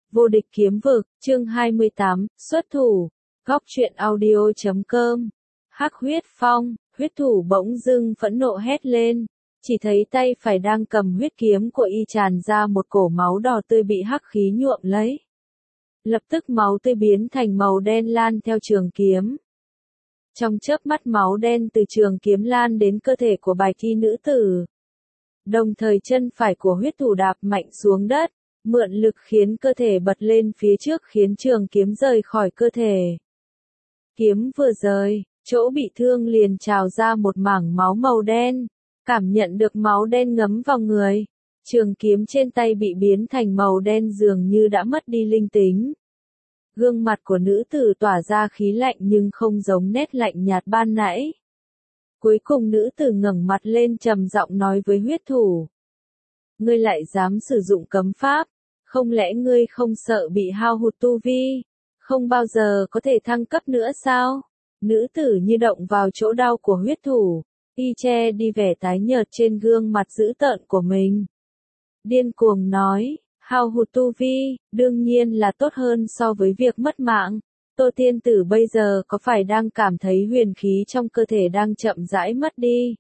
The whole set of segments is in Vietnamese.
Vô địch kiếm vực, chương 28, xuất thủ. Góc truyện audio.com. Hắc huyết phong, huyết thủ bỗng dưng phẫn nộ hét lên. Chỉ thấy tay phải đang cầm huyết kiếm của y tràn ra một cổ máu đỏ tươi bị hắc khí nhuộm lấy. Lập tức máu tươi biến thành màu đen lan theo trường kiếm. Trong chớp mắt máu đen từ trường kiếm lan đến cơ thể của bài thi nữ tử. Đồng thời chân phải của huyết thủ đạp mạnh xuống đất, mượn lực khiến cơ thể bật lên phía trước khiến trường kiếm rời khỏi cơ thể. Kiếm vừa rời, chỗ bị thương liền trào ra một mảng máu màu đen. Cảm nhận được máu đen ngấm vào người, trường kiếm trên tay bị biến thành màu đen dường như đã mất đi linh tính. Gương mặt của nữ tử tỏa ra khí lạnh nhưng không giống nét lạnh nhạt ban nãy. Cuối cùng nữ tử ngẩng mặt lên trầm giọng nói với huyết thủ. Ngươi lại dám sử dụng cấm pháp, không lẽ ngươi không sợ bị hao hụt tu vi, không bao giờ có thể thăng cấp nữa sao? Nữ tử như động vào chỗ đau của huyết thủ, y che đi vẻ tái nhợt trên gương mặt dữ tợn của mình. Điên cuồng nói, hao hụt tu vi, đương nhiên là tốt hơn so với việc mất mạng. Tô tiên tử bây giờ có phải đang cảm thấy huyền khí trong cơ thể đang chậm rãi mất đi?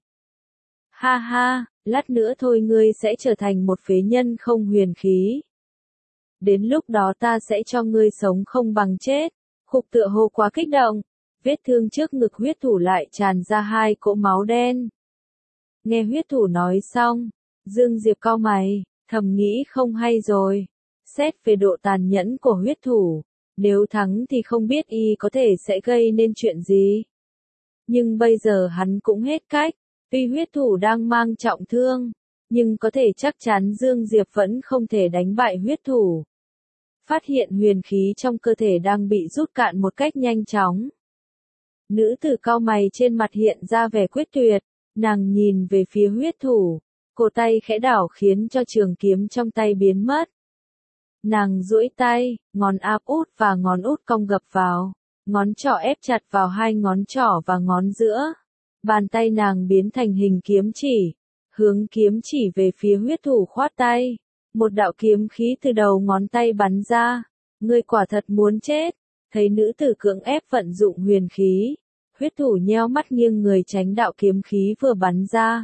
Ha ha, lát nữa thôi ngươi sẽ trở thành một phế nhân không huyền khí. Đến lúc đó ta sẽ cho ngươi sống không bằng chết. Khục tựa hồ quá kích động, vết thương trước ngực huyết thủ lại tràn ra hai cỗ máu đen. Nghe huyết thủ nói xong, Dương Diệp cau mày, thầm nghĩ không hay rồi. Xét về độ tàn nhẫn của huyết thủ, nếu thắng thì không biết y có thể sẽ gây nên chuyện gì. Nhưng bây giờ hắn cũng hết cách, tuy huyết thủ đang mang trọng thương, nhưng có thể chắc chắn Dương Diệp vẫn không thể đánh bại huyết thủ. Phát hiện huyền khí trong cơ thể đang bị rút cạn một cách nhanh chóng. Nữ tử cau mày trên mặt hiện ra vẻ quyết tuyệt, nàng nhìn về phía huyết thủ, cổ tay khẽ đảo khiến cho trường kiếm trong tay biến mất. Nàng duỗi tay, ngón áp út và ngón út cong gập vào, ngón trỏ ép chặt vào hai ngón trỏ và ngón giữa. Bàn tay nàng biến thành hình kiếm chỉ, hướng kiếm chỉ về phía huyết thủ khoát tay. Một đạo kiếm khí từ đầu ngón tay bắn ra, ngươi quả thật muốn chết. Thấy nữ tử cưỡng ép vận dụng huyền khí, huyết thủ nheo mắt nghiêng người tránh đạo kiếm khí vừa bắn ra.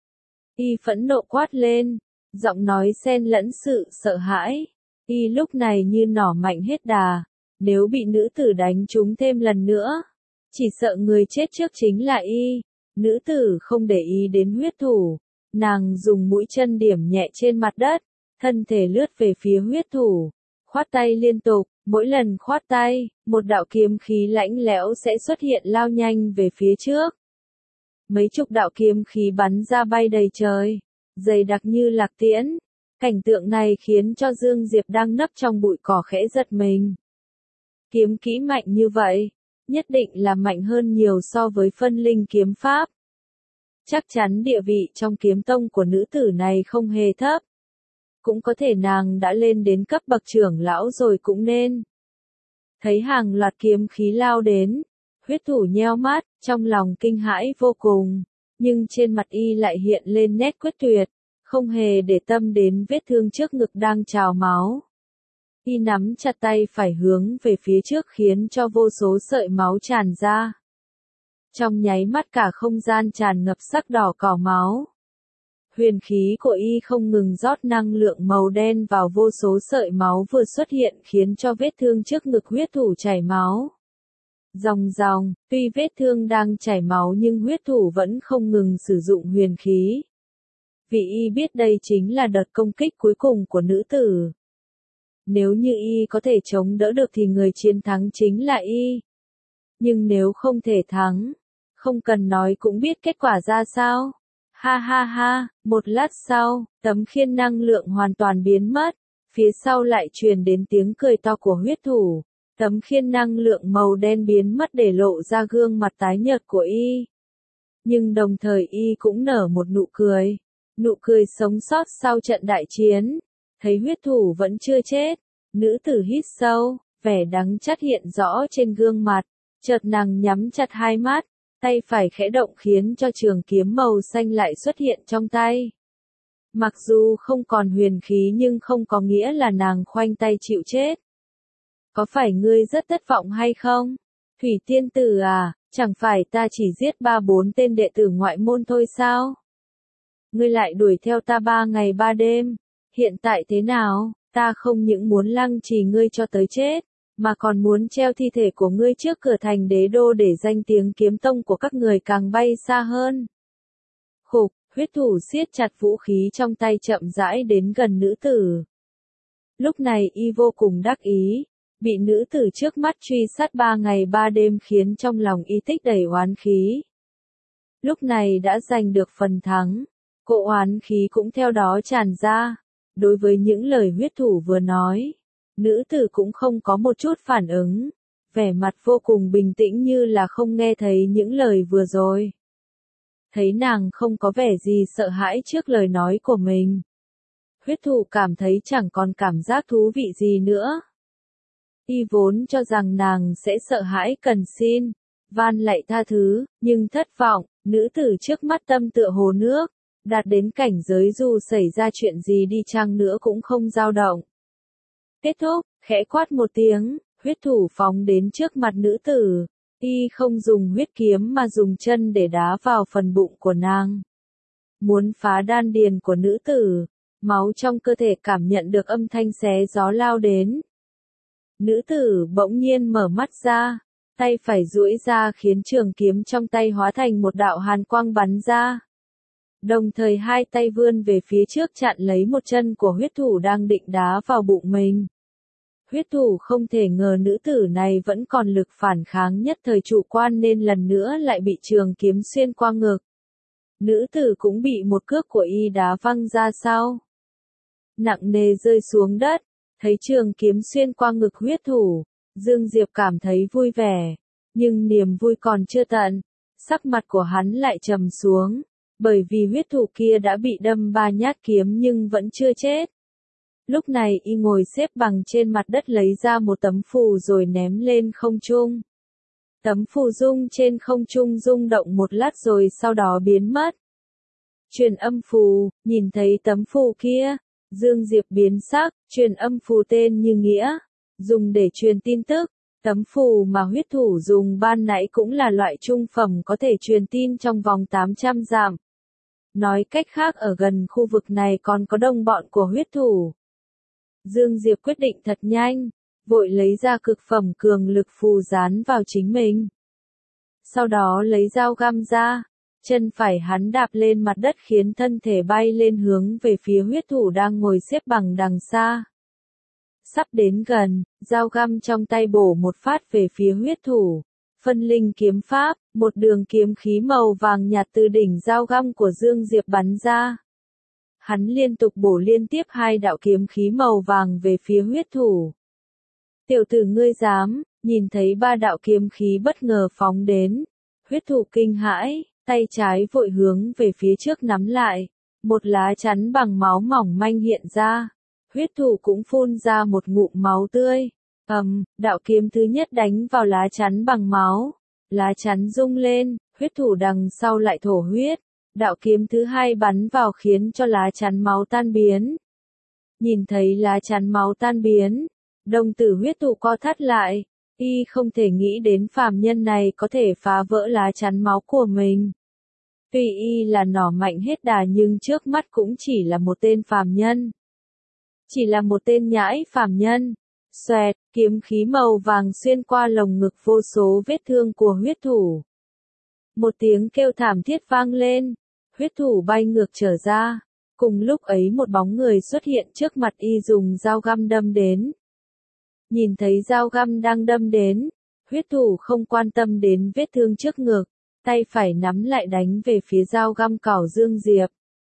Y phẫn nộ quát lên, giọng nói xen lẫn sự sợ hãi. Y lúc này như nỏ mạnh hết đà, nếu bị nữ tử đánh trúng thêm lần nữa, chỉ sợ người chết trước chính là y. Nữ tử không để ý đến huyết thủ, nàng dùng mũi chân điểm nhẹ trên mặt đất, thân thể lướt về phía huyết thủ, khoát tay liên tục, mỗi lần khoát tay, một đạo kiếm khí lạnh lẽo sẽ xuất hiện lao nhanh về phía trước. Mấy chục đạo kiếm khí bắn ra bay đầy trời, dày đặc như lạc tiễn. Cảnh tượng này khiến cho Dương Diệp đang nấp trong bụi cỏ khẽ giật mình. Kiếm kỹ mạnh như vậy, nhất định là mạnh hơn nhiều so với phân linh kiếm pháp. Chắc chắn địa vị trong kiếm tông của nữ tử này không hề thấp. Cũng có thể nàng đã lên đến cấp bậc trưởng lão rồi cũng nên. Thấy hàng loạt kiếm khí lao đến, huyết thủ nheo mắt, trong lòng kinh hãi vô cùng, nhưng trên mặt y lại hiện lên nét quyết tuyệt, không hề để tâm đến vết thương trước ngực đang trào máu. Y nắm chặt tay phải hướng về phía trước khiến cho vô số sợi máu tràn ra. Trong nháy mắt cả không gian tràn ngập sắc đỏ cỏ máu. Huyền khí của y không ngừng rót năng lượng màu đen vào vô số sợi máu vừa xuất hiện khiến cho vết thương trước ngực huyết thủ chảy máu. Ròng ròng, tuy vết thương đang chảy máu nhưng huyết thủ vẫn không ngừng sử dụng huyền khí. Vì y biết đây chính là đợt công kích cuối cùng của nữ tử. Nếu như y có thể chống đỡ được thì người chiến thắng chính là y. Nhưng nếu không thể thắng, không cần nói cũng biết kết quả ra sao. Ha ha ha, một lát sau, tấm khiên năng lượng hoàn toàn biến mất, phía sau lại truyền đến tiếng cười to của huyết thủ. Tấm khiên năng lượng màu đen biến mất để lộ ra gương mặt tái nhợt của y. Nhưng đồng thời y cũng nở một nụ cười. Nụ cười sống sót sau trận đại chiến. Thấy huyết thủ vẫn chưa chết, nữ tử hít sâu, vẻ đắng chát hiện rõ trên gương mặt. Chợt nàng nhắm chặt hai mắt, tay phải khẽ động khiến cho trường kiếm màu xanh lại xuất hiện trong tay. Mặc dù không còn huyền khí nhưng không có nghĩa là nàng khoanh tay chịu chết. Có phải ngươi rất thất vọng hay không? Thủy tiên tử à, chẳng phải ta chỉ giết 3-4 tên đệ tử ngoại môn thôi sao? Ngươi lại đuổi theo ta 3 ngày 3 đêm. Hiện tại thế nào? Ta không những muốn lăng trì ngươi cho tới chết, mà còn muốn treo thi thể của ngươi trước cửa thành đế đô để danh tiếng kiếm tông của các người càng bay xa hơn. Khục, huyết thủ siết chặt vũ khí trong tay chậm rãi đến gần nữ tử. Lúc này y vô cùng đắc ý, bị nữ tử trước mắt truy sát 3 ngày 3 đêm khiến trong lòng y tích đầy oán khí. Lúc này đã giành được phần thắng, cỗ oán khí cũng theo đó tràn ra. Đối với những lời huyết thủ vừa nói, nữ tử cũng không có một chút phản ứng, vẻ mặt vô cùng bình tĩnh như là không nghe thấy những lời vừa rồi. Thấy nàng không có vẻ gì sợ hãi trước lời nói của mình. Huyết thủ cảm thấy chẳng còn cảm giác thú vị gì nữa. Y vốn cho rằng nàng sẽ sợ hãi cần xin, van lạy tha thứ, nhưng thất vọng, nữ tử trước mắt tâm tựa hồ nước, đạt đến cảnh giới dù xảy ra chuyện gì đi chăng nữa cũng không dao động. Kết thúc, khẽ quát một tiếng, huyết thủ phóng đến trước mặt nữ tử, y không dùng huyết kiếm mà dùng chân để đá vào phần bụng của nàng. Muốn phá đan điền của nữ tử, máu trong cơ thể cảm nhận được âm thanh xé gió lao đến. Nữ tử bỗng nhiên mở mắt ra, tay phải duỗi ra khiến trường kiếm trong tay hóa thành một đạo hàn quang bắn ra. Đồng thời hai tay vươn về phía trước chặn lấy một chân của huyết thủ đang định đá vào bụng mình. Huyết thủ không thể ngờ nữ tử này vẫn còn lực phản kháng nhất thời chủ quan nên lần nữa lại bị trường kiếm xuyên qua ngực. Nữ tử cũng bị một cước của y đá văng ra sau. Nặng nề rơi xuống đất, thấy trường kiếm xuyên qua ngực huyết thủ, Dương Diệp cảm thấy vui vẻ, nhưng niềm vui còn chưa tận, sắc mặt của hắn lại trầm xuống, bởi vì huyết thủ kia đã bị đâm 3 nhát kiếm nhưng vẫn chưa chết. Lúc này y ngồi xếp bằng trên mặt đất lấy ra một tấm phù rồi ném lên không trung. Tấm phù rung trên không trung rung động một lát rồi sau đó biến mất. Truyền âm phù, nhìn thấy tấm phù kia, Dương Diệp biến sắc, truyền âm phù tên như nghĩa, dùng để truyền tin tức. Tấm phù mà huyết thủ dùng ban nãy cũng là loại trung phẩm có thể truyền tin trong vòng 800 dặm. Nói cách khác ở gần khu vực này còn có đồng bọn của huyết thủ. Dương Diệp quyết định thật nhanh, vội lấy ra cực phẩm cường lực phù dán vào chính mình. Sau đó lấy dao găm ra, chân phải hắn đạp lên mặt đất khiến thân thể bay lên hướng về phía huyết thủ đang ngồi xếp bằng đằng xa. Sắp đến gần, dao găm trong tay bổ một phát về phía huyết thủ. Phân linh kiếm pháp, một đường kiếm khí màu vàng nhạt từ đỉnh dao găm của Dương Diệp bắn ra. Hắn liên tục bổ liên tiếp 2 đạo kiếm khí màu vàng về phía huyết thủ. Tiểu tử ngươi dám, nhìn thấy 3 đạo kiếm khí bất ngờ phóng đến. Huyết thủ kinh hãi, tay trái vội hướng về phía trước nắm lại. Một lá chắn bằng máu mỏng manh hiện ra. Huyết thủ cũng phun ra một ngụm máu tươi. Đạo kiếm thứ nhất đánh vào lá chắn bằng máu. Lá chắn rung lên, huyết thủ đằng sau lại thổ huyết. Đạo kiếm thứ hai bắn vào khiến cho lá chắn máu tan biến. Nhìn thấy lá chắn máu tan biến, đồng tử huyết thủ co thắt lại. Y không thể nghĩ đến phàm nhân này có thể phá vỡ lá chắn máu của mình. Tuy y là nỏ mạnh hết đà nhưng trước mắt cũng chỉ là một tên phàm nhân. Chỉ là một tên nhãi phàm nhân. Xoẹt, kiếm khí màu vàng xuyên qua lồng ngực vô số vết thương của huyết thủ. Một tiếng kêu thảm thiết vang lên, huyết thủ bay ngược trở ra. Cùng lúc ấy một bóng người xuất hiện trước mặt y dùng dao găm đâm đến. Nhìn thấy dao găm đang đâm đến, huyết thủ không quan tâm đến vết thương trước ngực, tay phải nắm lại đánh về phía dao găm cào Dương Diệp.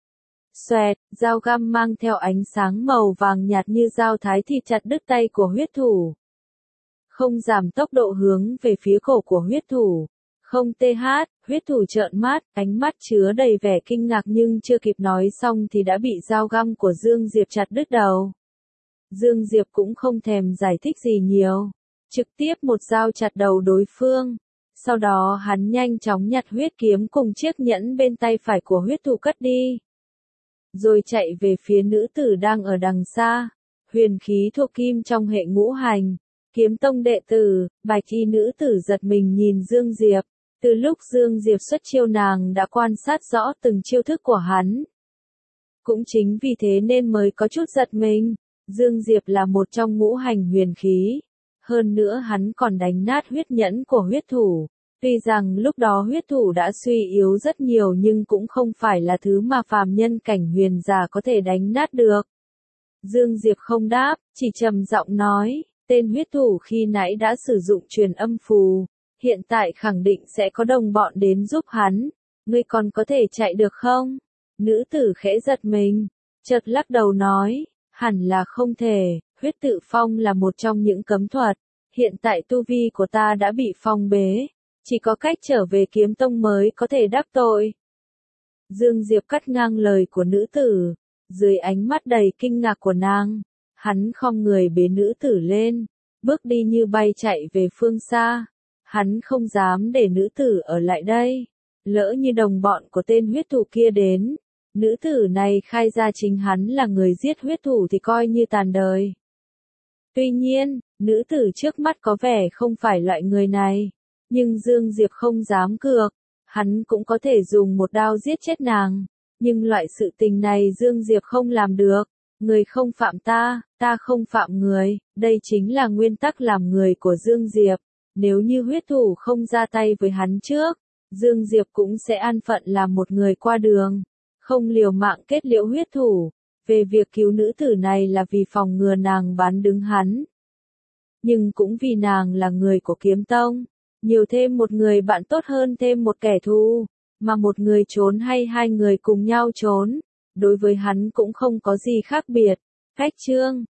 Xoẹt, dao găm mang theo ánh sáng màu vàng nhạt như dao thái thịt chặt đứt tay của huyết thủ. Không giảm tốc độ hướng về phía cổ của huyết thủ. Không th, huyết thủ trợn mắt, ánh mắt chứa đầy vẻ kinh ngạc nhưng chưa kịp nói xong thì đã bị dao găm của Dương Diệp chặt đứt đầu. Dương Diệp cũng không thèm giải thích gì nhiều, trực tiếp một dao chặt đầu đối phương. Sau đó hắn nhanh chóng nhặt huyết kiếm cùng chiếc nhẫn bên tay phải của huyết thủ cất đi. rồi chạy về phía nữ tử đang ở đằng xa. Huyền khí thuộc kim trong hệ ngũ hành, Kiếm tông đệ tử, bạch y nữ tử giật mình nhìn Dương Diệp. Từ lúc Dương Diệp xuất chiêu nàng đã quan sát rõ từng chiêu thức của hắn. Cũng chính vì thế nên mới có chút giật mình. Dương Diệp là một trong ngũ hành huyền khí. Hơn nữa hắn còn đánh nát huyết nhẫn của huyết thủ. Tuy rằng lúc đó huyết thủ đã suy yếu rất nhiều nhưng cũng không phải là thứ mà phàm nhân cảnh huyền giả có thể đánh nát được. Dương Diệp không đáp, chỉ trầm giọng nói, tên huyết thủ khi nãy đã sử dụng truyền âm phù, hiện tại khẳng định sẽ có đồng bọn đến giúp hắn, ngươi còn có thể chạy được không? Nữ tử khẽ giật mình, chợt lắc đầu nói, hẳn là không thể, huyết tự phong là một trong những cấm thuật, hiện tại tu vi của ta đã bị phong bế, chỉ có cách trở về kiếm tông mới có thể đắc tội. Dương Diệp cắt ngang lời của nữ tử, dưới ánh mắt đầy kinh ngạc của nàng, hắn khom người bế nữ tử lên, bước đi như bay chạy về phương xa. Hắn không dám để nữ tử ở lại đây, lỡ như đồng bọn của tên huyết thủ kia đến, nữ tử này khai ra chính hắn là người giết huyết thủ thì coi như tàn đời. Tuy nhiên, nữ tử trước mắt có vẻ không phải loại người này, nhưng Dương Diệp không dám cược, hắn cũng có thể dùng một đao giết chết nàng, nhưng loại sự tình này Dương Diệp không làm được. Người không phạm ta, ta không phạm người, đây chính là nguyên tắc làm người của Dương Diệp. Nếu như huyết thủ không ra tay với hắn trước, Dương Diệp cũng sẽ an phận làm một người qua đường, không liều mạng kết liễu huyết thủ. Về việc cứu nữ tử này là vì phòng ngừa nàng bán đứng hắn. Nhưng cũng vì nàng là người của kiếm tông, nhiều thêm một người bạn tốt hơn thêm một kẻ thù, mà một người trốn hay hai người cùng nhau trốn, đối với hắn cũng không có gì khác biệt. Cách chương